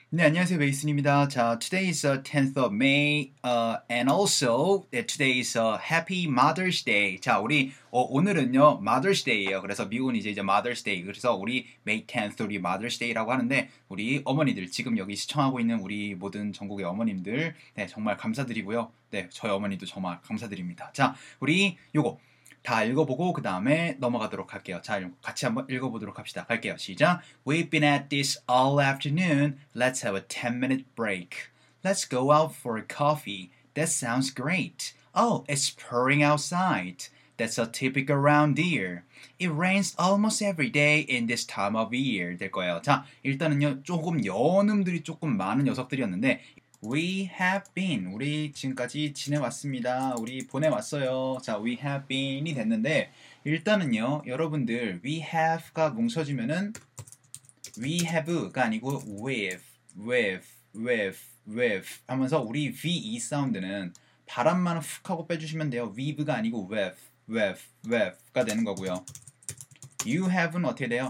네, 안녕하세요. 베이슨입니다. 자, today is 10th of May, and also today is Happy Mother's Day. 자, 우리 오늘은요 Mother's Day예요. 그래서 미국은 이제 Mother's Day. 그래서 우리 May 10th 우리 Mother's Day라고 하는데 우리 어머니들 지금 여기 시청하고 있는 우리 모든 전국의 어머님들, 네, 정말 감사드리고요. 네, 저희 어머니도 정말 감사드립니다. 자, 우리 요거 다 읽어보고 그 다음에 넘어가도록 할게요. 자, 같이 한번 읽어보도록 합시다. 갈게요. 시작. We've been at this all afternoon. Let's have a 10-minute break. Let's go out for a coffee. That sounds great. Oh, it's pouring outside. That's a typical around here. It rains almost every day in this time of year. 될 거예요. 자, 일단은요, 조금 연음들이 조금 많은 녀석들이었는데 We have been. 우리 지금까지 지내왔습니다. 우리 보내왔어요. 자, we have been이 됐는데 일단은요, 여러분들 we have가 뭉쳐지면은 we have가 아니고 with 하면서 우리 ve 사운드는 바람만 훅 하고 빼주시면 돼요. with가 아니고 with가 되는 거고요. you have는 어떻게 돼요?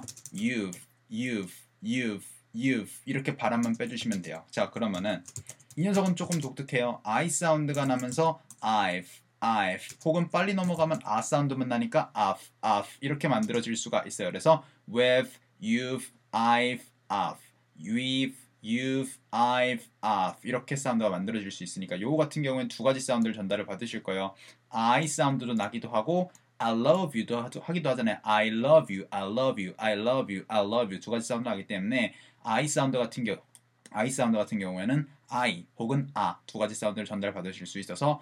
you've 이렇게 바람만 빼주시면 돼요. 자, 그러면은 이 녀석은 조금 독특해요. I 사운드가 나면서 I've 혹은 빨리 넘어가면 아 사운드만 나니까 I've 이렇게 만들어질 수가 있어요. 그래서 with, you've, I've you've, I've 이렇게 사운드가 만들어질 수 있으니까 요거 같은 경우에는 두 가지 사운드를 전달을 받으실 거예요. I 사운드도 나기도 하고 I love you도 하기도 하잖아요. I love you, I love you, I love you, I love you 두 가지 사운드 나기 때문에 I 사운드 같은 경우에는 I 혹은 두 가지 사운드를 전달받으실 수 있어서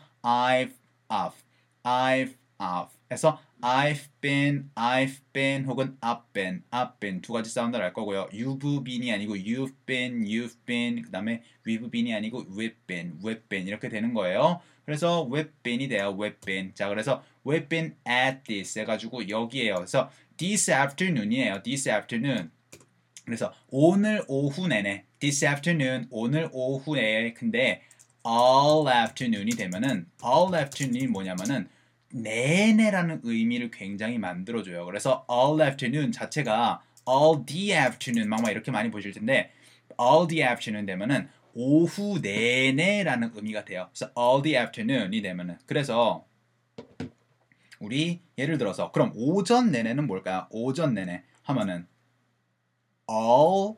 I've 해서 I've been 혹은 I've been 두 가지 사운드를 할 거고요. You've been이 아니고 you've been 그 다음에 we've been이 아니고 we've been 이렇게 되는 거예요. 그래서 we've been이 돼요. we've been. 자, 그래서 we've been at this 해가지고 여기에요. 그래서 this afternoon이에요. this afternoon. 그래서 오늘 오후 내내 this afternoon 오늘 오후 내에 근데 all afternoon이 되면은 all afternoon이 뭐냐면은 내내라는 의미를 굉장히 만들어줘요. 그래서 all afternoon 자체가 all the afternoon 막 이렇게 많이 보실 텐데 all the afternoon 되면은 오후 내내라는 의미가 돼요. 그래서 all the afternoon이 되면은 그래서 우리 예를 들어서 그럼 오전 내내는 뭘까요? 오전 내내 하면은 all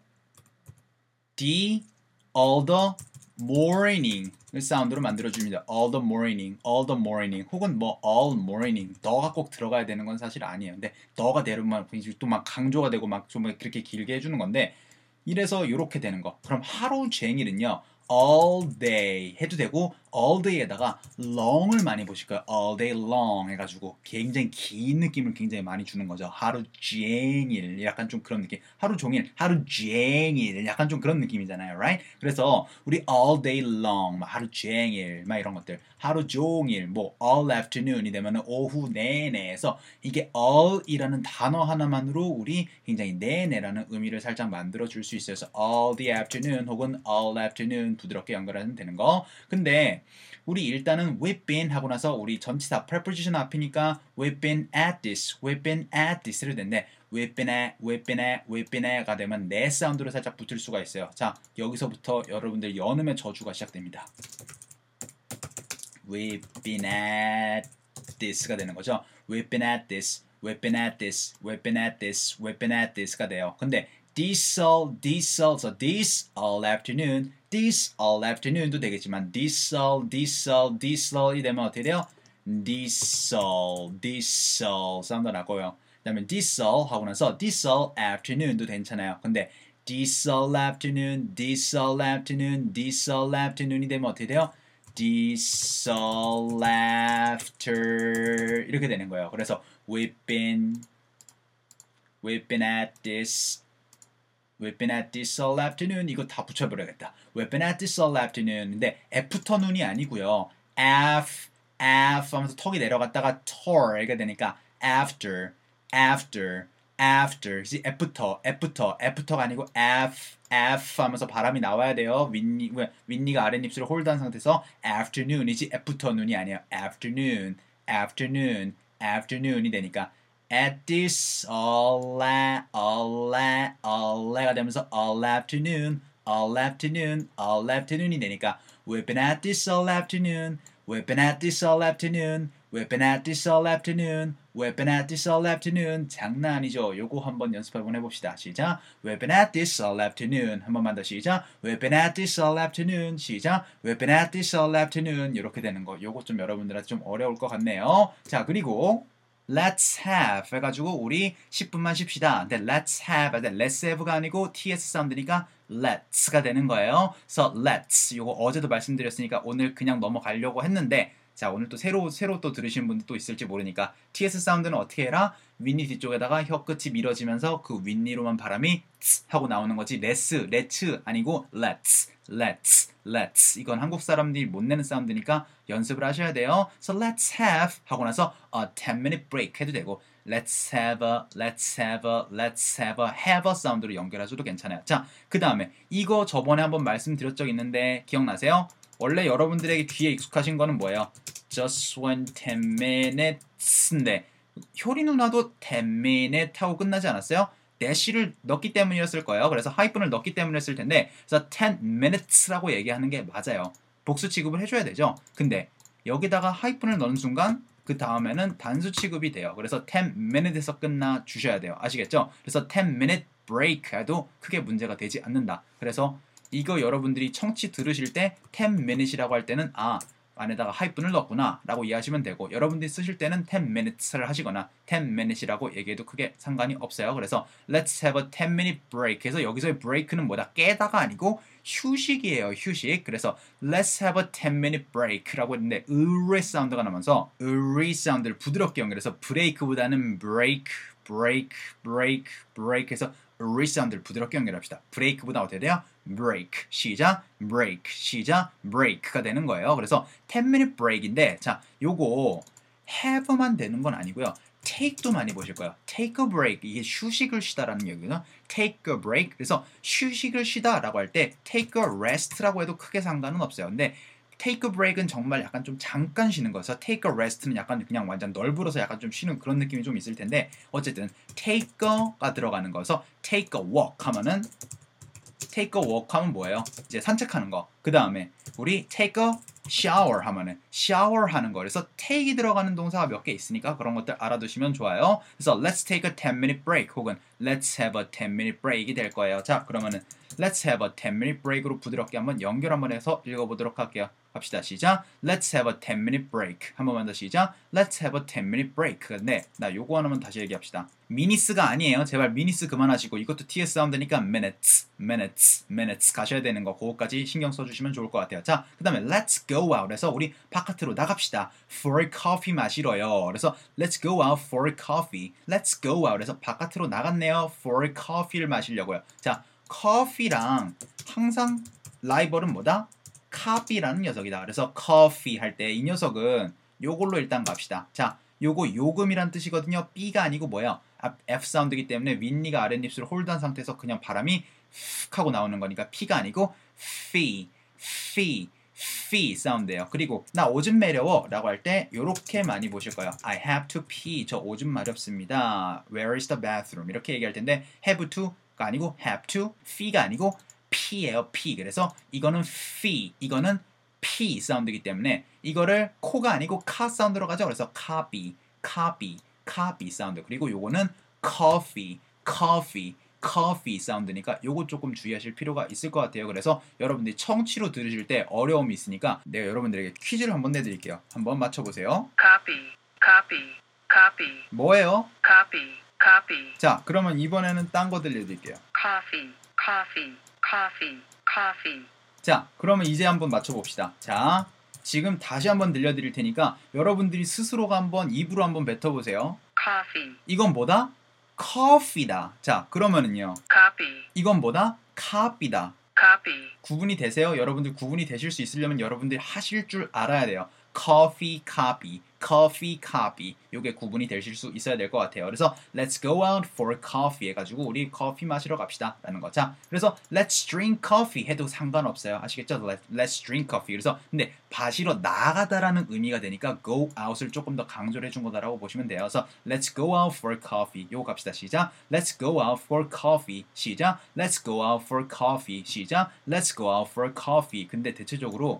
the morning 사운드로 만들어줍니다. all the morning 혹은 뭐 all morning 더가 꼭 들어가야 되는 건 사실 아니에요. 근데 더가 되면 또 막 강조가 되고 막 좀 그렇게 길게 해주는 건데 이래서 이렇게 되는 거. 그럼 하루 종일은요. all day 해도 되고 all day에다가 long을 많이 보실 거예요. all day long 해가지고 굉장히 긴 느낌을 굉장히 많이 주는 거죠. 하루 종일 약간 좀 그런 느낌. 하루 종일, 하루 종일 약간 좀 그런 느낌이잖아요, right? 그래서 우리 all day long, 막 하루 종일 막 이런 것들, 하루 종일 뭐 all afternoon이 되면은 오후 내내에서 이게 all이라는 단어 하나만으로 우리 굉장히 내내라는 의미를 살짝 만들어 줄 수 있어요. 그래서 all the afternoon 혹은 all afternoon 부드럽게 연결하면 되는 거. 근데 우리 일단은 we've been 하고 나서 우리 전치사 preposition 앞이니까 we've been at this를 됐는데 we've been at가 되면 내 사운드로 살짝 붙을 수가 있어요. 자, 여기서부터 여러분들 연음의 저주가 시작됩니다. We've been at this가 되는 거죠. We've been at this, we've been at this, we've been at this, we've been at this가 돼요. 근데 this all afternoon, this all afternoon도 되겠지만 this all이 되면 어떻게 돼요? this all 사운드 나고요. 그다음에 this all 하고 나서 this all afternoon도 괜찮아요. 근데 this all afternoon이 되면 어떻게 돼요? this all after 이렇게 되는 거예요. 그래서 we've been at this all afternoon 이거 다 붙여버려야겠다. We've been at this all afternoon인데 afternoon이 아니고요. af 하면서 턱이 내려갔다가 tor가 되니까 after 그치? after가 아니고 f 하면서 바람이 나와야 돼요. 윗니가 아랫입술을 홀드한 상태에서 afternoon이지 afternoon이 아니에요. afternoon이 되니까 at this all 가 되면서 all afternoon all afternoon이 되니까 we've been at this all afternoon, we've been at this all afternoon, we've been at this all afternoon, we've been at this all afternoon. 장난 아니죠? 요거 한번 연습 한번 해봅시다. 시작. We've been at this all afternoon. 한 번만 더 시작. We've been at this all afternoon. 시작. We've been at this all afternoon. 이렇게 되는 거. 요거 좀 여러분들한테 좀 어려울 것 같네요. 자, 그리고 let's have 해가지고 우리 10분만 쉽시다. 근데 let's have 할 때 let's have가 아니고 ts 사운드니까 let's가 되는 거예요. 그래서 let's 요거 어제도 말씀드렸으니까 오늘 그냥 넘어가려고 했는데 자 오늘 또 새로 또 들으시는 분들 또 있을지 모르니까 ts 사운드는 어떻게 해라? 윗니 뒤쪽에다가 혀 끝이 밀어지면서 그 윗니로만 바람이 츠 하고 나오는 거지 let's 아니고 let's 이건 한국 사람들이 못 내는 사운드니까 연습을 하셔야 돼요. So let's have 하고 나서 a 10-minute break 해도 되고 let's have a 사운드로 연결해줘도 괜찮아요. 자, 그 다음에 이거 저번에 한번 말씀드렸 적 있는데 기억나세요? 원래 여러분들에게 귀에 익숙하신 거는 뭐예요? Just when 10 minutes인데 효리 누나도 10 minute 하고 끝나지 않았어요? 대시를 넣기 때문이었을 거예요. 그래서 하이픈을 넣기 때문이었을 텐데 그래서 10 minutes라고 얘기하는 게 맞아요. 복수 취급을 해줘야 되죠. 근데 여기다가 하이픈을 넣는 순간 그 다음에는 단수 취급이 돼요. 그래서 10 minute에서 끝나 주셔야 돼요. 아시겠죠? 그래서 10 minute break 해도 크게 문제가 되지 않는다. 그래서 이거 여러분들이 청취 들으실 때 10 minutes이라고 할 때는 안에다가 하이픈을 넣었구나 라고 이해하시면 되고 여러분들이 쓰실 때는 10 minutes를 하시거나 10 minutes이라고 얘기해도 크게 상관이 없어요. 그래서 let's have a 10 minute break 해서 여기서의 break는 뭐다? 깨다가 아니고 휴식이에요. 휴식. 그래서 let's have a 10 minute break라고 했는데 으리 사운드가 나면서 으리 사운드를 부드럽게 연결해서 브레이크보다는 break 해서 으리 사운드를 부드럽게 연결합시다. 브레이크보다 어떻게 돼요? break 시작 break가 되는 거예요. 그래서 10 minute break인데 자 요거 have만 되는 건 아니고요. take도 많이 보실 거예요. take a break 이게 휴식을 쉬다라는 얘기거든요. take a break 그래서 휴식을 쉬다라고 할 때 take a rest라고 해도 크게 상관은 없어요. 근데 take a break은 정말 약간 좀 잠깐 쉬는 거여서 take a rest는 약간 그냥 완전 널브러서 약간 좀 쉬는 그런 느낌이 좀 있을 텐데 어쨌든 take a가 들어가는 거여서 take a walk 하면은 take a walk 하면 뭐예요? 이제 산책하는 거. 그 다음에 우리 take a shower 하면은 shower 하는 거. 그래서 take이 들어가는 동사가 몇 개 있으니까 그런 것들 알아두시면 좋아요. 그래서 let's take a 10-minute break 혹은 let's have a 10-minute break이 될 거예요. 자, 그러면은 let's have a 10-minute break으로 부드럽게 한번 연결 한번 해서 읽어보도록 할게요. 갑시다. 시작. Let's have a 10-minute break. 한 번만 더 시작. Let's have a 10-minute break. 네, 나 요거 하나만 다시 얘기합시다. 미니스가 아니에요. 제발 미니스 그만하시고 이것도 TS 사운드니까 minutes 가셔야 되는 거 그거까지 신경 써주시면 좋을 것 같아요. 자, 그 다음에 let's go out 해서 우리 바깥으로 나갑시다. For a coffee 마시러요. 그래서 let's go out for a coffee. Let's go out 해서 바깥으로 나갔네요. For a coffee를 마시려고요. 자, coffee랑 항상 라이벌은 뭐다? copy라는 녀석이다. 그래서 coffee 할 때 이 녀석은 요걸로 일단 갑시다. 자, 요거 요금이란 뜻이거든요. B가 아니고 뭐예요? F 사운드이기 때문에 윗니가 아랫입술을 홀드한 상태에서 그냥 바람이 휙 하고 나오는 거니까 P가 아니고 fee 사운드예요. 그리고 나 오줌 마려워 라고 할 때 요렇게 많이 보실 거예요. I have to pee. 저 오줌 마렵습니다. Where is the bathroom? 이렇게 얘기할 텐데 have to가 아니고 have to, fee가 아니고 P예요. P. 그래서 이거는 fee, 이거는 P 사운드이기 때문에 이거를 코가 아니고 카 사운드로 가죠. 그래서 copy 사운드. 그리고 요거는 coffee 사운드니까 요거 조금 주의하실 필요가 있을 것 같아요. 그래서 여러분들이 청취로 들으실 때 어려움이 있으니까 내가 여러분들에게 퀴즈를 한번 내드릴게요. 한번 맞춰보세요. copy 뭐예요? copy 자, 그러면 이번에는 딴 거 들려드릴게요. coffee 자, 그러면 이제 한번 맞춰봅시다. 자, 지금 다시 한번 들려드릴 테니까 여러분들이 스스로가 한번 입으로 한번 뱉어보세요. coffee 이건 뭐다? coffee다. 자, 그러면은요. copy 이건 뭐다? copy다. copy 구분이 되세요? 여러분들 구분이 되실 수 있으려면 여러분들이 하실 줄 알아야 돼요. coffee, copy, coffee, copy. 요게 구분이 되실 수 있어야 될 것 같아요. 그래서 let's go out for coffee 해가지고 우리 커피 마시러 갑시다 라는 거. 자, 그래서 let's drink coffee 해도 상관없어요. 아시겠죠? Let's drink coffee. 그래서 근데 마시러 나가다라는 의미가 되니까 go out을 조금 더 강조를 해준 거다라고 보시면 돼요. 그래서 let's go out for coffee. 요거 갑시다. 시작. Let's go out for coffee. 시작. Let's go out for coffee. 시작. Let's go out for coffee. 근데 대체적으로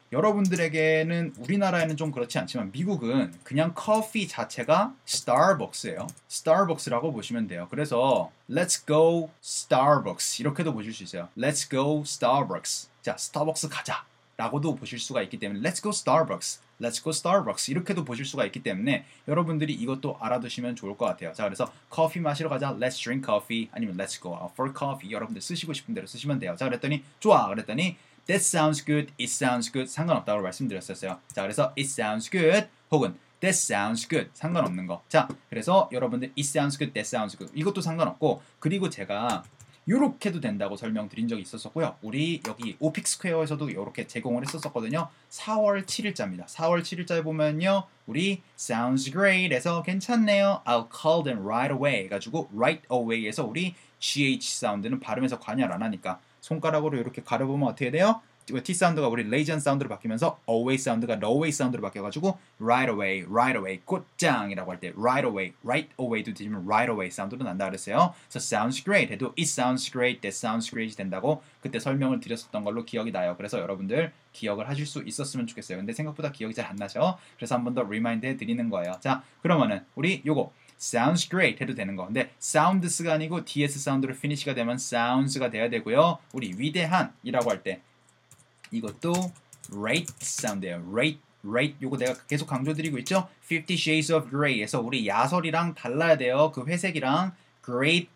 여러분들에게는 우리나라에는 좀 그렇지 않지만 미국은 그냥 커피 자체가 스타벅스예요. 스타벅스라고 보시면 돼요. 그래서 Let's go Starbucks 이렇게도 보실 수 있어요. Let's go Starbucks. 자, 스타벅스 가자. 라고도 보실 수가 있기 때문에 Let's go Starbucks. Let's go Starbucks 이렇게도 보실 수가 있기 때문에 여러분들이 이것도 알아두시면 좋을 것 같아요. 자, 그래서 커피 마시러 가자. Let's drink coffee 아니면 Let's go out for coffee 여러분들 쓰시고 싶은 대로 쓰시면 돼요. 자, 그랬더니 좋아. 그랬더니 That sounds good, it sounds good 상관없다고 말씀드렸었어요. 자, 그래서 it sounds good 혹은 that sounds good 상관없는 거. 자, 그래서 여러분들 it sounds good, that sounds good 이것도 상관없고 그리고 제가 요렇게도 된다고 설명드린 적이 있었었고요. 우리 여기 오픽 스퀘어에서도 요렇게 제공을 했었거든요. 4월 7일자입니다. 4월 7일자에 보면요. 우리 sounds great에서 괜찮네요. I'll call them right away 해가지고 right away에서 우리 GH 사운드는 발음에서 관여를 안 하니까 손가락으로 이렇게 가려보면 어떻게 돼요? T 사운드가 우리 레이전 사운드로 바뀌면서 away 사운드가 low 사운드로 바뀌어가지고 right away, 곧장이라고 할 때 right away도 뒤지면 right away 사운드로 난다 그랬어요. 그래서 sounds great 해도 it sounds great, that sounds great 된다고 그때 설명을 드렸었던 걸로 기억이 나요. 그래서 여러분들 기억을 하실 수 있었으면 좋겠어요. 근데 생각보다 기억이 잘 안 나죠? 그래서 한 번 더 리마인드 해드리는 거예요. 자, 그러면은 우리 요거 sounds great 해도 되는 거. 근데 sounds가 아니고 ds 사운드로 finish가 되면 sounds가 돼야 되고요. 우리 위대한이라고 할 때 이것도 rate 사운드예요. rate 요거 내가 계속 강조드리고 있죠. 50 Shades of Grey에서 우리 야설이랑 달라야 돼요. 그 회색이랑 great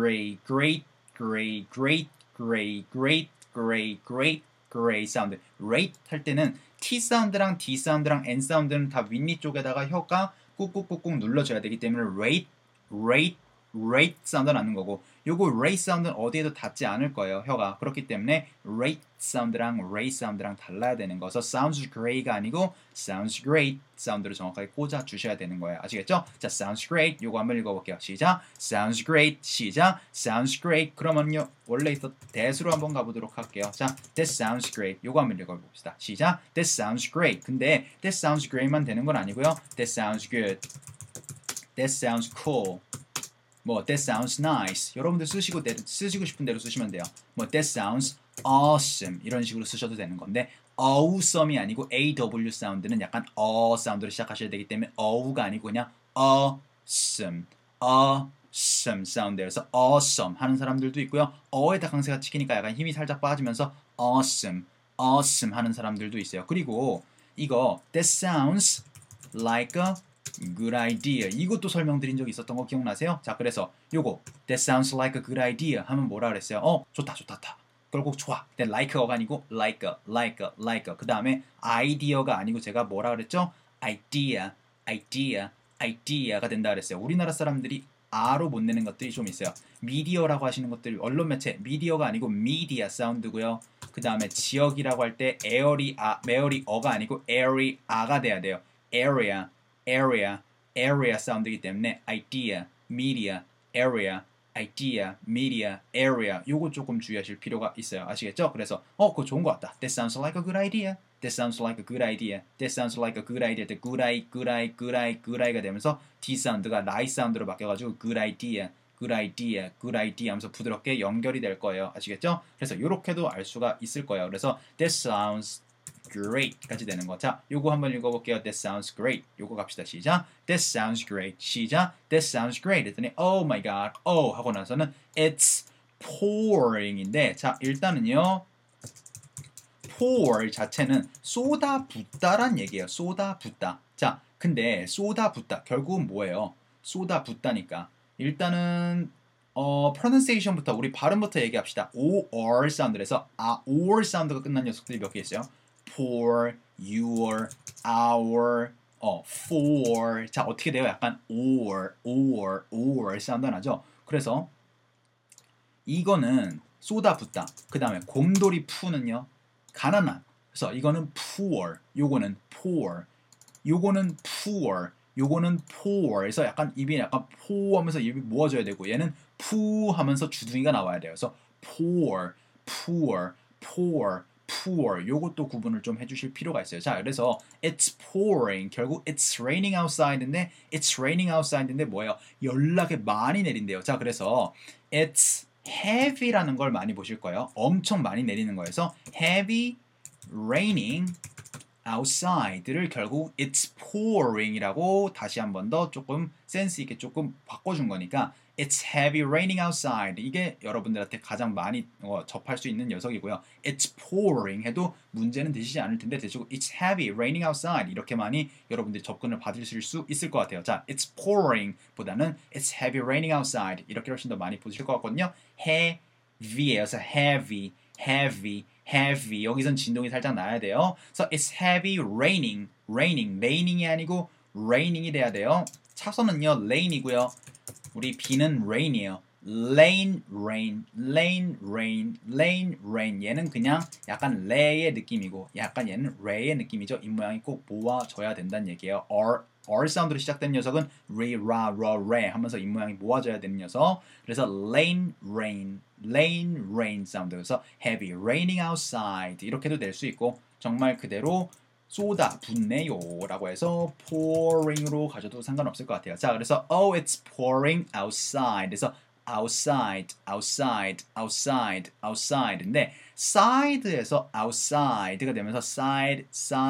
사운드. rate 할 때는 T 사운드랑 D 사운드랑 N 사운드는 다 윗니 쪽에다가 혀가 꾹꾹꾹꾹 눌러줘야 되기 때문에 rate 사운드는 나는 거고 요거 rate 사운드는 어디에도 닿지 않을 거예요. 혀가. 그렇기 때문에 rate 사운드랑 rate 사운드랑 달라야 되는 거서 sounds great가 아니고 sounds great 사운드로 정확하게 꽂아 주셔야 되는 거예요. 아시겠죠? 자, sounds great 요거 한번 읽어볼게요. 시작. sounds great 시작. sounds great 그러면요 원래 있던 that으로 한번 가보도록 할게요. 자, that sounds great 요거 한번 읽어봅시다. 시작. that sounds great 근데 that sounds great만 되는 건 아니고요. that sounds good that sounds cool 뭐 that sounds nice 여러분들 쓰시고 싶은 대로 쓰시면 돼요. 뭐 that sounds awesome 이런 식으로 쓰셔도 되는 건데 awesome이 아니고 aw 사운드는 약간 사운드로 시작하셔야 되기 때문에 aw가 아니고 그냥 awesome 사운드예요. 그래서 awesome 하는 사람들도 있고요. 어에다 강세가 찍히니까 약간 힘이 살짝 빠지면서 awesome 하는 사람들도 있어요. 그리고 이거 that sounds like a good idea 이것도 설명드린 적이 있었던 거 기억나세요? 자, 그래서 요거 that sounds like a good idea 하면 뭐라 그랬어요? 좋다 결국 좋아. 근데 like가 아니고 like a 그 다음에 idea가 아니고 제가 뭐라 그랬죠? idea가 된다 그랬어요. 우리나라 사람들이 아로 못 내는 것들이 좀 있어요. 미디어라고 하시는 것들이 언론 매체 미디어가 아니고 미디어 사운드고요. 그 다음에 지역이라고 할 때 메어리 어가 아니고 area가 돼야 돼요. area 사운드이기 때문에 idea, media, area 요거 조금 주의하실 필요가 있어요. 아시겠죠? 그래서 그거 좋은 것 같다. That sounds like a good idea. That sounds like a good idea. That sounds like a good idea. good eye가 되면서 D 사운드가 right 사운드로 바뀌어가지고 good idea 하면서 부드럽게 연결이 될 거예요. 아시겠죠? 그래서 요렇게도 알 수가 있을 거예요. 그래서 that sounds great까지 되는 거. 자, 요거 한번 읽어볼게요. That sounds great. 요거 갑시다. 시작. That sounds great. 시작. That sounds great. 했더니 oh my god. 하고 나서는 it's pouring인데 자, 일단은요. pour 자체는 쏟아붓다란 얘기예요. 쏟아붓다. 자, 근데 쏟아붓다 결국은 뭐예요? 쏟아붓다니까. 일단은 pronunciation부터 우리 발음부터 얘기합시다. or 사운드에서 or 사운드가 끝난 녀석들이 몇 개 있어요? for, your, our, for. 자, 어떻게 돼요? 약간 or 사운드 나죠? 그래서 이거는 쏟아붓다. 그 다음에 곰돌이 푸는요. 가난한. 그래서 이거는 poor. 요거는 poor. 요거는 poor, 요거는 poor. 그래서 약간 입이 약간 포 하면서 입이 모아져야 되고 얘는 푸 하면서 주둥이가 나와야 돼요. 그래서 poor, poor, poor, poor. 요것도 구분을 좀 해주실 필요가 있어요. 자, 그래서 it's pouring. 결국 it's raining outside인데 it's raining outside인데 뭐예요? 연락에 많이 내린대요. 자, 그래서 it's heavy라는 걸 많이 보실 거예요. 엄청 많이 내리는 거여서 heavy raining outside를 결국 it's pouring이라고 다시 한 번 더 조금 센스 있게 조금 바꿔준 거니까 it's heavy raining outside 이게 여러분들한테 가장 많이 접할 수 있는 녀석이고요. it's pouring 해도 문제는 되시지 않을 텐데 대충 it's heavy raining outside 이렇게 많이 여러분들이 접근을 받으실 수 있을 것 같아요. 자, it's pouring 보다는 it's heavy raining outside 이렇게 훨씬 더 많이 보실 것 같거든요. heavy에서 heavy, heavy heavy 여기선 진동이 살짝 나야 돼요. So it's heavy raining, raining이 아니고 raining이 돼야 돼요. 차선은요 lane이고요. 우리 B는 rain이에요. lane, rain, lane, rain, lane, rain. 얘는 그냥 약간 레의 느낌이고 약간 얘는 레의 느낌이죠. 입 모양이 꼭 모아져야 된다는 얘기예요. R 사운드로 시작된 녀석은 re, ra, ra, re 하면서 입 모양이 모아져야 되는 녀석. 그래서 lane, rain 사운드. 그래서 heavy raining outside 이렇게도 낼 수 있고 정말 그대로 쏟아 붓네요 라고 해서 pouring으로 가져도 상관없을 것 같아요. 자, 그래서 oh it's pouring outside. 그래서 outside인데 side에서 outside가 되면서 side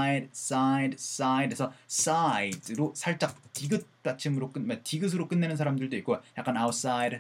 해서 side로 살짝 디귿 받침으로 디귿으로 끝내는 사람들도 있고 약간 outside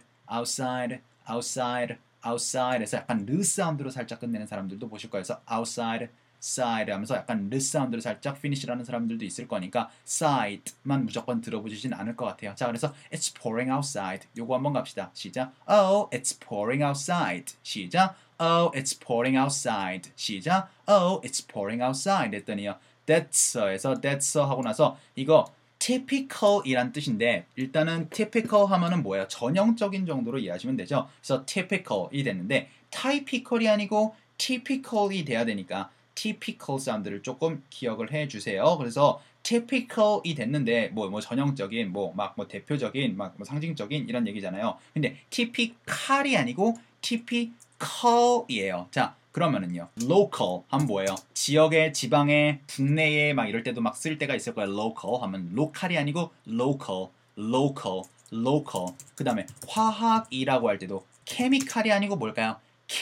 해서 약간 르 사운드로 살짝 끝내는 사람들도 보실 거예요. 그래서 outside side 하면서 약간 르 사운드로 살짝 finish라는 사람들도 있을 거니까 side만 무조건 들어보시진 않을 것 같아요. 자, 그래서 it's pouring outside. 요거 한번 갑시다. 시작. Oh, it's pouring outside. 시작. Oh, it's pouring outside. 시작. Oh, it's pouring outside. 했더니요. that's 하고 나서 이거 typical이란 뜻인데 일단은 typical 하면은 뭐예요? 전형적인 정도로 이해하시면 되죠. 그래서 typical이 됐는데 typical이 아니고 typical이 돼야 되니까 typical 사운드를 조금 기억을 해주세요. 그래서 typical이 됐는데 뭐 전형적인 뭐 대표적인 뭐 상징적인 이런 얘기잖아요. 근데 typical이 아니고 typical이에요. 자, 그러면은요 local 하면 뭐예요? 지역의 지방의 국내에 막 이럴 때도 막 쓸 때가 있을 거예요. local 하면 로컬이 아니고 local 그 다음에 화학이라고 할 때도 chemical이 아니고 뭘까요?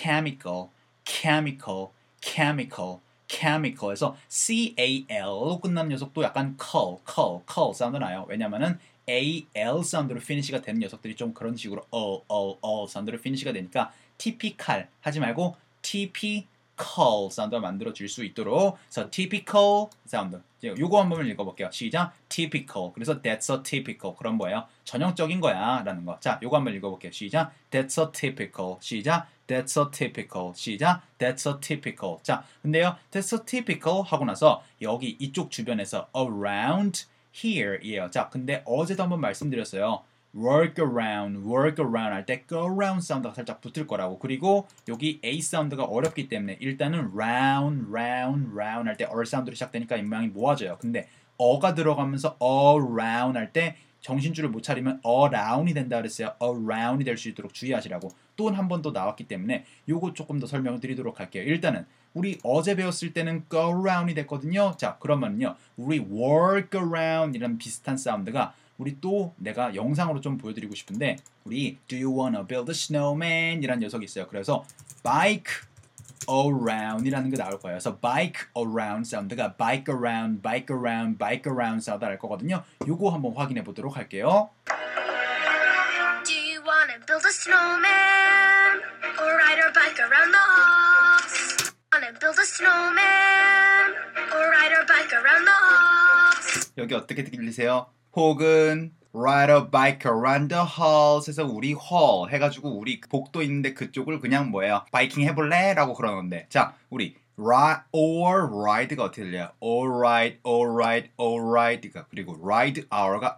chemical에서 cal로 끝나는 녀석도 약간 call 사운드 나요. 왜냐면은 al 사운드로 피니시가 되는 녀석들이 좀 그런 식으로 사운드로 피니시가 되니까 typical 하지 말고 typical 사운드가 만들어질 수 있도록 그래서 typical 사운드 요거 한번 읽어볼게요. 시작. typical. 그래서 that's a typical. 그런 뭐예요? 전형적인 거야 라는 거. 자, 요거 한번 읽어볼게요. 시작. that's a typical. 시작. that's a typical. 시작. that's a typical. 자, 근데요. that's a typical 하고 나서 여기 이쪽 주변에서 around here 이에요. 자, 근데 어제도 한번 말씀드렸어요. workaround 할 때 go around 사운드가 살짝 붙을 거라고. 그리고 여기 A 사운드가 어렵기 때문에 일단은 round 할 때 R 사운드로 시작되니까 이 모양이 모아져요. 근데 어가 들어가면서 around 할 때 정신줄을 못 차리면 around이 된다 그랬어요. around이 될 수 있도록 주의하시라고. 또 한 번 더 나왔기 때문에 요거 조금 더 설명을 드리도록 할게요. 일단은 우리 어제 배웠을 때는 go around이 됐거든요. 자, 그러면요 우리 work around 이런 비슷한 사운드가 우리 또 내가 영상으로 좀 보여드리고 싶은데 우리 Do you wanna build a snowman? 이란 녀석이 있어요. 그래서 bike around 이라는 게 나올 거예요. 그래서 bike around 사운드가 bike around 사운드 할 거거든요. 요거 한번 확인해 보도록 할게요. Do you wanna build a snowman? Or ride our bike around the halls? Wanna build a snowman? Or ride our bike around the halls? 여기 어떻게 들리세요? 혹은 ride a bike around the halls 해서 우리 hall 해가지고 우리 복도 있는데 그쪽을 그냥 뭐예요? 바이킹 해볼래? 라고 그러는데 자 우리 ride가 어떻게 들려요? alright 그리고 ride hour가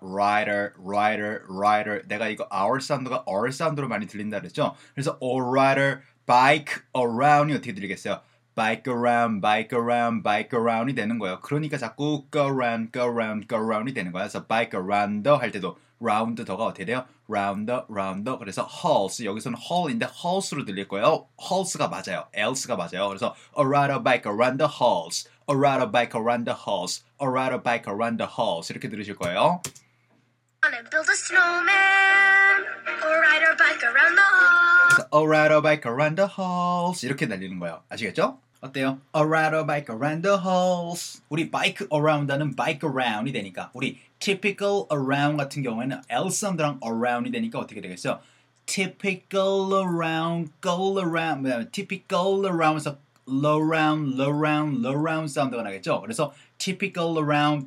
rider 내가 이거 hour 사운드가 R 사운드로 많이 들린다 그랬죠? 그래서 all rider bike around이 어떻게 들리겠어요? bike around이 되는 거예요. 그러니까 자꾸 go around이 되는 거야. 그래서 bike around 할 때도 round 더가 어떻게 돼요? round. 그래서 halls 여기서는 hall인데 halls로 들릴 거예요. halls가 맞아요. else가 맞아요. 그래서 ride a bike around the halls. ride a bike around the halls. ride a bike around the halls 이렇게 들으실 거예요. Wanna build a snowman or ride our bike around the halls. 그래서 ride a bike around the halls 이렇게 날리는 거예요. 아시겠죠? 어때요? ride a bike around the halls. 우리 bike around는 bike around이 되니까 우리 typical around 같은 경우에는 L 사운드랑 around이 되니까 어떻게 되겠어요? typical around, go around, typical around에서 low round 사운드가 나겠죠? 그래서 typical around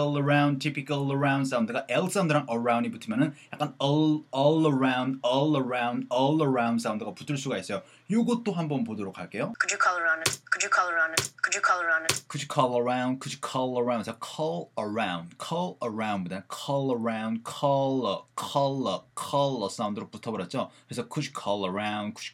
사운드가 L 사운드랑 around이 붙으면은 약간 all around 사운드가 붙을 수가 있어요. 요것도 한번 보도록 할게요. Could you call around it? Could you call around it? Could you call around it? Could you call around? 그래서 call around보다는 call around, color 사운드로 붙어버렸죠. 그래서 could you call around? Could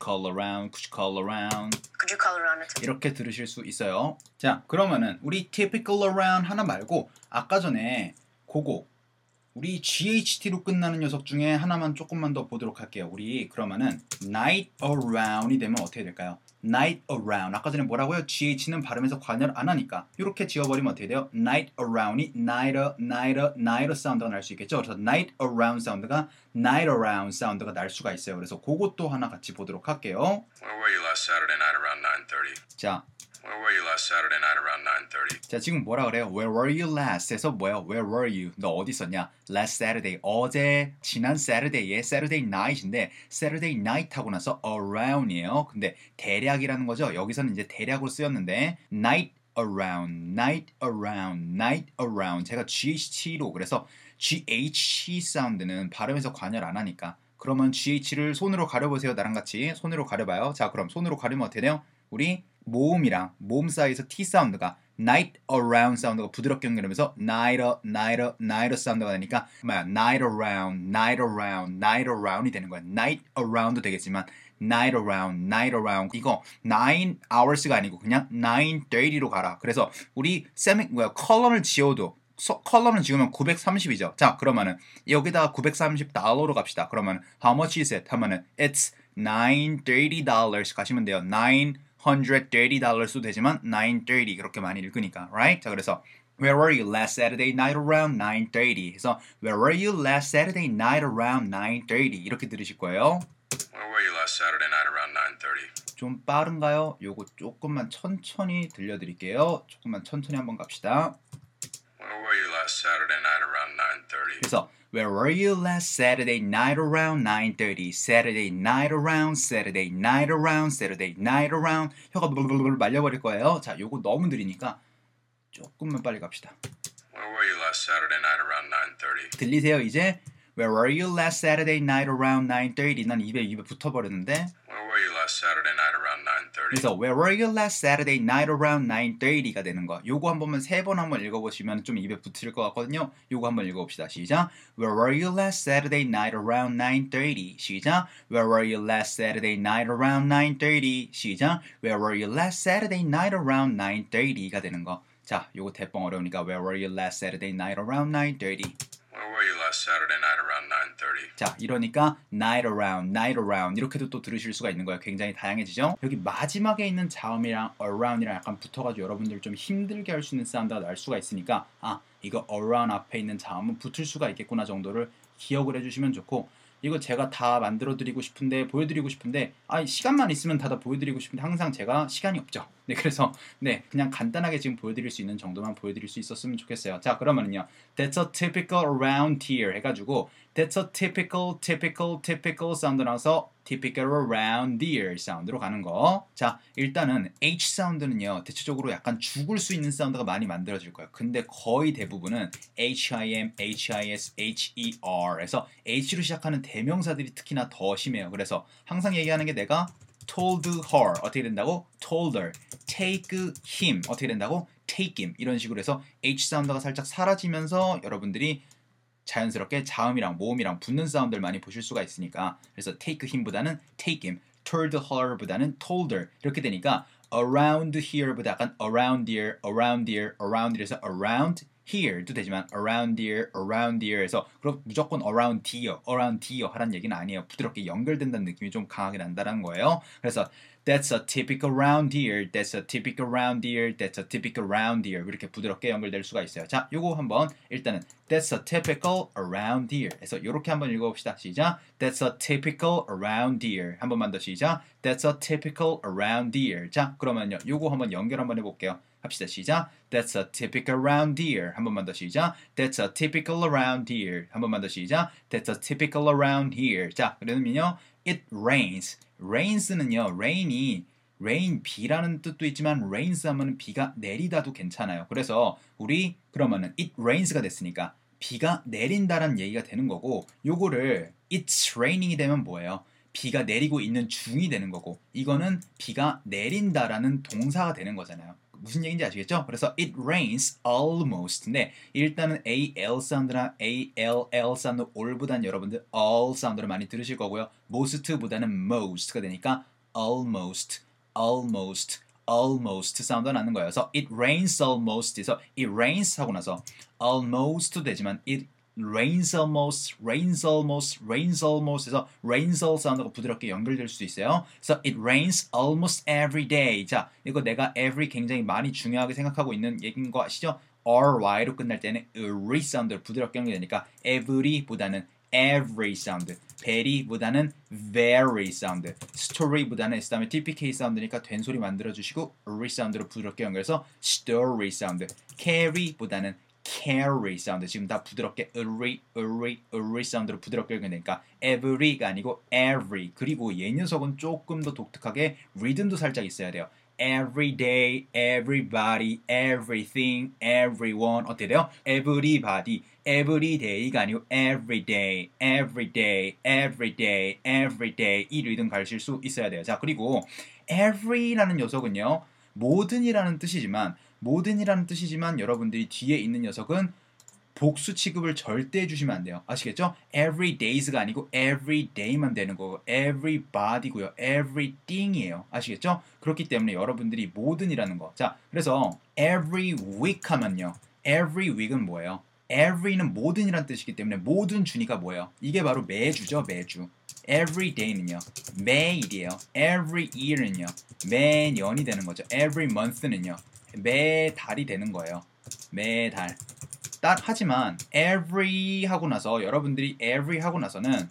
you call around it? 이렇게 들으실 수 있어요. 자, 그러면은 우리 typical around 하나 말고 아까 전에 그거 우리 GHT로 끝나는 녀석 중에 하나만 조금만 더 보도록 할게요. 우리 그러면은 night around이 되면 어떻게 될까요? night around. 아까 전에 뭐라고요? GH는 발음에서 관여를 안 하니까 이렇게 지워버리면 어떻게 돼요? night around이 night 사운드가 날 수 있겠죠? 그래서 night around 사운드가 night around 사운드가 날 수가 있어요. 그래서 그것도 하나 같이 보도록 할게요. Where were you last Saturday night around 9:30? 자, Where were you last Saturday night around 9:30? 자 지금 뭐라 그래요? Where were you last? 에서 뭐야? Where were you? 너 어디 있었냐? Last Saturday. 어제 지난 Saturday에 Saturday night인데 Saturday night 하고 나서 around이에요. 근데 대략이라는 거죠. 여기서는 이제 대략으로 쓰였는데 night around. 제가 GH로 그래서 GH 사운드는 발음에서 관여를 안 하니까 그러면 GH를 손으로 가려보세요. 나랑 같이 손으로 가려봐요. 자 그럼 손으로 가리면 어떻게 돼요? 우리 모음이랑 모음 사이에서 T 사운드가 night around 사운드가 부드럽게 연결하면서 night 사운드가 되니까 뭐야 night around이 되는 거야. night around도 되겠지만 night around 이거 9 hours가 아니고 그냥 9:30로 가라. 그래서 우리 컬럼을 지워도 컬럼을 지우면 930이죠. 자 그러면은 여기다가 $930로 갑시다. 그러면 how much is it? 하면은 it's $930 가시면 돼요. $930도 되지만 930 그렇게 많이 읽으니까, right? 자 그래서 Where were you last Saturday night around 9:30? 그래서 Where were you last Saturday night around 9:30? 이렇게 들으실 거예요. Where were you last Saturday night around 9:30? 좀 빠른가요? 요거 조금만 천천히 들려드릴게요. 조금만 천천히 한번 갑시다. Where were you last Saturday night around 9:30? 그래서 Where were you last Saturday night around 9:30? Saturday night around 혀가 블블블 말려버릴 거예요. 자, 요거 너무 느리니까 조금만 빨리 갑시다. Where were you last Saturday night around 9:30? 들리세요 이제? Where were you last Saturday night around 9:30? 난 입에 붙어버렸는데 Where were you last Saturday night around 9:30? 그래서 Where were you last Saturday night around 9:30가 되는 거. 요거 한 번만 3번 한번 읽어보시면 좀 입에 붙을 것 같거든요. 요거 한번 읽어봅시다. 시작. Where were you last Saturday night around 9:30? 시작. Where were you last Saturday night around 9:30? 시작. Where were you last Saturday night around 9:30가 되는 거. 자, 요거 대빵 어려우니까 Where were you last Saturday night around 9:30? Where were you last Saturday night around 9:30? 자, 이러니까 night around 이렇게도 또 들으실 수가 있는 거예요. 굉장히 다양해지죠? 여기 마지막에 있는 자음이랑 around이랑 약간 붙어가지고 여러분들 좀 힘들게 할 수 있는 사운드가 날 수가 있으니까 이거 around 앞에 있는 자음은 붙을 수가 있겠구나 정도를 기억을 해주시면 좋고 이거 제가 다 만들어드리고 싶은데 보여드리고 싶은데 시간만 있으면 다 보여드리고 싶은데 항상 제가 시간이 없죠. 네, 그래서 그냥 간단하게 지금 보여드릴 수 있는 정도만 보여드릴 수 있었으면 좋겠어요. 자, 그러면은요. That's a typical around here 해가지고 That's a typical 사운드 나와서 typical around here 사운드로 가는 거. 자, 일단은 H 사운드는요. 대체적으로 약간 죽을 수 있는 사운드가 많이 만들어질 거예요. 근데 거의 대부분은 HIM, HIS, HER에서 H로 시작하는 대명사들이 특히나 더 심해요. 그래서 항상 얘기하는 게 내가 told her 어떻게 된다고? told her. take him 어떻게 된다고? take him. 이런 식으로 해서 H 사운드가 살짝 사라지면서 여러분들이 자연스럽게 자음이랑 모음이랑 붙는 사운드를 많이 보실 수가 있으니까 그래서 take him보다는 take him, told her보다는 told her 이렇게 되니까 around here보다 약간 around here, around here, around here에서 around here도 되지만 around here에서 그럼 무조건 around here 하라는 얘기는 아니에요. 부드럽게 연결된다는 느낌이 좀 강하게 난다는 거예요. 그래서 that's a typical round here, that's a typical round here, that's a typical round here 이렇게 부드럽게 연결될 수가 있어요. 자, 요거 한번 일단은 that's a typical around here 해서 이렇게 한번 읽어봅시다. 시작. That's a typical around here. 한 번만 더 시작. That's a typical around here. 자, 그러면요. 요거 한번 연결 한번 해볼게요. 합시다. 시작. That's a typical around here. 한 번만 더 시작. That's a typical around here. 한 번만 더 시작. That's a typical around here. 자, 그러면요. It rains. rains는요. rain 비라는 뜻도 있지만 rains 하면 비가 내리다도 괜찮아요. 그래서 우리 그러면은 it rains가 됐으니까 비가 내린다라는 얘기가 되는 거고 요거를 it's raining이 되면 뭐예요? 비가 내리고 있는 중이 되는 거고 이거는 비가 내린다라는 동사가 되는 거잖아요. 무슨 얘기인지 아시겠죠? 그래서 it rains almost인데 일단은 AL 사운드나 ALL 사운드 all보다는 여러분들 all 사운드를 많이 들으실 거고요. most보다는 most가 되니까 almost 사운드가 나는 거예요. 그래서 it rains almost에서 it rains 하고 나서 almost 되지만 it rains almost 해서 rains all 사운드가 부드럽게 연결될 수도 있어요. 그래서 it rains almost every day. 자, 이거 내가 every 굉장히 많이 중요하게 생각하고 있는 얘기인 거 아시죠? ry로 끝날 때는 ry 사운드를 부드럽게 연결되니까 every보다는 every 사운드, very보다는 very 사운드, story보다는 s 다음에 tpk 사운드니까 된 소리 만들어주시고 ry 사운드로 부드럽게 연결해서 story 사운드, carry보다는 carry 사운드 지금 다 부드럽게 ry 사운드로 부드럽게 연결되니까 every가 아니고 every 그리고 얘 녀석은 조금 더 독특하게 리듬도 살짝 있어야 돼요. Every day, everybody, everything, everyone 어떻게 돼요? Everybody, every day가 아니고 every day, every day, every day, every day 이 리듬 가르칠 수 있어야 돼요. 자, 그리고 every라는 녀석은요. 모든이라는 뜻이지만 여러분들이 뒤에 있는 녀석은 복수 취급을 절대 해주시면 안 돼요. 아시겠죠? every days가 아니고 every day만 되는 거고 everybody고요. everything이에요. 아시겠죠? 그렇기 때문에 여러분들이 모든이라는 거. 자, 그래서 every week 하면요. every week은 뭐예요? every는 모든이라는 뜻이기 때문에 모든 주니까 뭐예요? 이게 바로 매주죠. 매주. every day는요. 매일이에요. every year는요. 매년이 되는 거죠. every month는요. 매달이 되는 거예요. 매달. 하지만 every 하고 나서 여러분들이 every 하고 나서는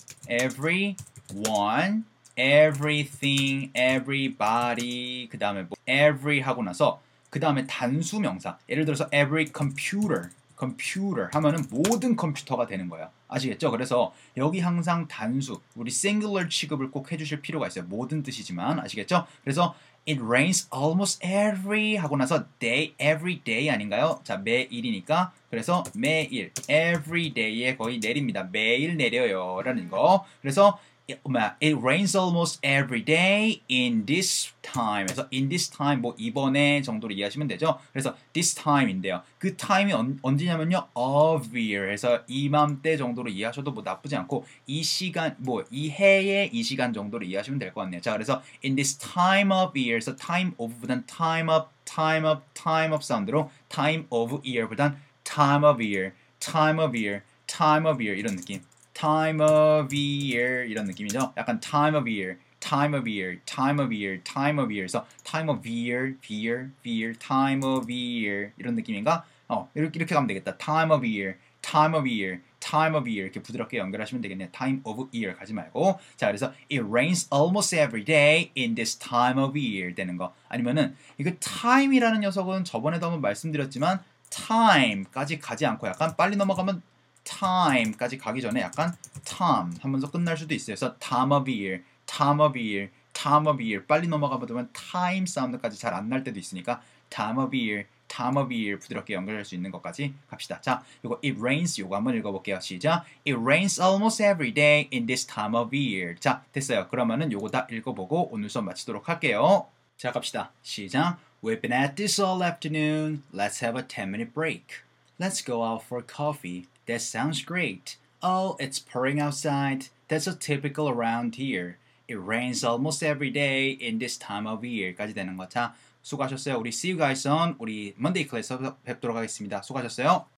everyone, everything, everybody 그 다음에 every 하고 나서 그 다음에 단수 명사 예를 들어서 every computer 하면은 모든 컴퓨터가 되는 거예요. 아시겠죠? 그래서 여기 항상 단수 우리 singular 취급을 꼭 해주실 필요가 있어요. 모든 뜻이지만 아시겠죠? 그래서 it rains almost every 하고 나서 day, every day 아닌가요? 자, 매일이니까 그래서 매일, every day에 거의 내립니다. 매일 내려요 라는 거. 그래서 it rains almost every day in this time. 그래서 in this time 뭐 이번에 정도로 이해하시면 되죠. 그래서 this time인데요. 그 time이 언제냐면요. of year 해서 이맘때 정도로 이해하셔도 뭐 나쁘지 않고 이 시간 이 해의 이 시간 정도로 이해하시면 될 것 같네요. 자, 그래서 in this time of year에서 time of보단 time up 사운드로 time of year보단 time of year 이런 느낌. time of year 이런 느낌이죠. 약간 time of year 그래서 time of year, time of year 이런 느낌인가? 이렇게 가면 되겠다. time of year 이렇게 부드럽게 연결하시면 되겠네요. time of year 가지 말고. 자, 그래서 it rains almost every day in this time of year 되는 거. 아니면은 이거 time이라는 녀석은 저번에도 한번 말씀드렸지만 time까지 가지 않고 약간 빨리 넘어가면 time까지 가기 전에 약간 time 하면서 끝날 수도 있어요. 그래서 time of year 빨리 넘어가면 time 사운드까지 잘 안 날 때도 있으니까 time of year 부드럽게 연결할 수 있는 것까지 갑시다. 자, 이거 it rains 요거 한번 읽어볼게요. 시작. It rains almost every day in this time of year. 자, 됐어요. 그러면은 요거 다 읽어보고 오늘 수업 마치도록 할게요. 자, 갑시다. 시작. We've been at this all afternoon. Let's have a 10-minute break. Let's go out for coffee. That sounds great. Oh, it's pouring outside. That's so typical around here. It rains almost every day in this time of year. 까지 되는 거. 자, 수고하셨어요. 우리 see you guys on 우리 Monday 클래스에서 뵙도록 하겠습니다. 수고하셨어요.